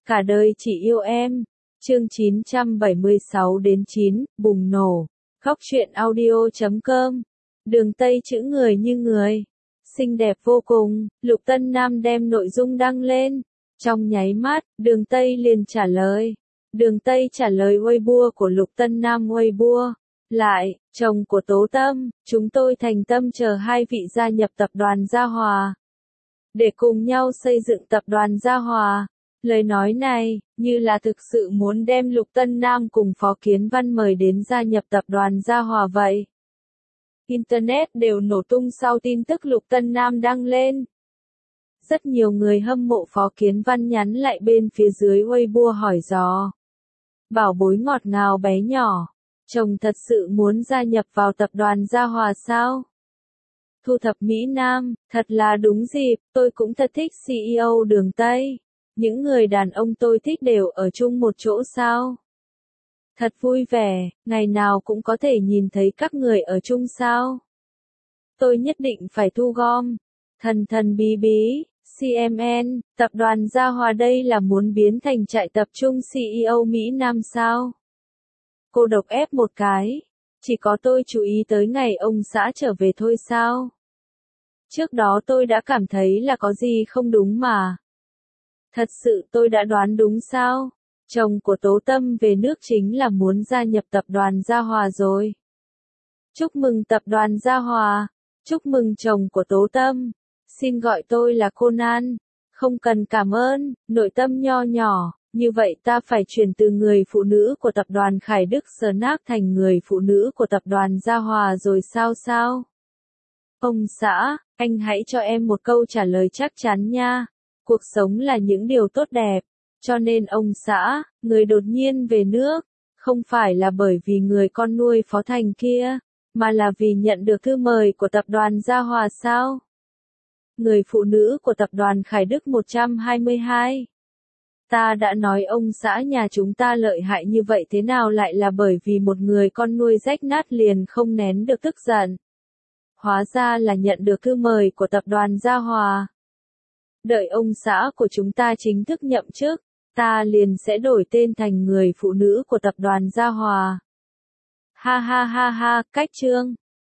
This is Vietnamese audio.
Cả đời chỉ yêu em. Chương 976-9, bùng nổ. Góc truyện audio.com. Đường Tây chữ người như người. Xinh đẹp vô cùng, Lục Tân Nam đem nội dung đăng lên. Trong nháy mắt, Đường Tây liền trả lời. Đường Tây trả lời Weibo của Lục Tân Nam Weibo. Lại, chồng của Tố Tâm, chúng tôi thành tâm chờ hai vị gia nhập tập đoàn Gia Hòa. Để cùng nhau xây dựng tập đoàn Gia Hòa. Lời nói này, như là thực sự muốn đem Lục Tân Nam cùng Phó Kiến Văn mời đến gia nhập tập đoàn Gia Hòa vậy. Internet đều nổ tung sau tin tức Lục Tân Nam đăng lên. Rất nhiều người hâm mộ Phó Kiến Văn nhắn lại bên phía dưới Weibo hỏi dò. Bảo bối ngọt ngào bé nhỏ, chồng thật sự muốn gia nhập vào tập đoàn Gia Hòa sao? Thu thập Mỹ Nam, thật là đúng dịp, tôi cũng thật thích CEO Đường Tây. Những người đàn ông tôi thích đều ở chung một chỗ sao? Thật vui vẻ, ngày nào cũng có thể nhìn thấy các người ở chung sao? Tôi nhất định phải thu gom. Thần thần bí bí, CMN, tập đoàn Gia Hòa đây là muốn biến thành trại tập trung CEO Mỹ Nam sao? Cô độc ép một cái. Chỉ có tôi chú ý tới ngày ông xã trở về thôi sao? Trước đó tôi đã cảm thấy là có gì không đúng mà. Thật sự tôi đã đoán đúng sao? Chồng của Tố Tâm về nước chính là muốn gia nhập tập đoàn Gia Hòa rồi. Chúc mừng tập đoàn Gia Hòa. Chúc mừng chồng của Tố Tâm. Xin gọi tôi là Conan. Không cần cảm ơn, nội tâm nho nhỏ. Như vậy ta phải chuyển từ người phụ nữ của tập đoàn Khải Đức Snack thành người phụ nữ của tập đoàn Gia Hòa rồi sao? Ông xã, anh hãy cho em một câu trả lời chắc chắn nha. Cuộc sống là những điều tốt đẹp. Cho nên ông xã, người đột nhiên về nước, không phải là bởi vì người con nuôi Phó Thành kia, mà là vì nhận được thư mời của tập đoàn Gia Hòa sao? Người phụ nữ của tập đoàn Khải Đức 122. Ta đã nói ông xã nhà chúng ta lợi hại như vậy thế nào lại là bởi vì một người con nuôi rách nát liền không nén được tức giận. Hóa ra là nhận được thư mời của tập đoàn Gia Hòa. Đợi ông xã của chúng ta chính thức nhậm chức, ta liền sẽ đổi tên thành người phụ nữ của tập đoàn Gia Hòa. Ha ha ha ha, cách chương.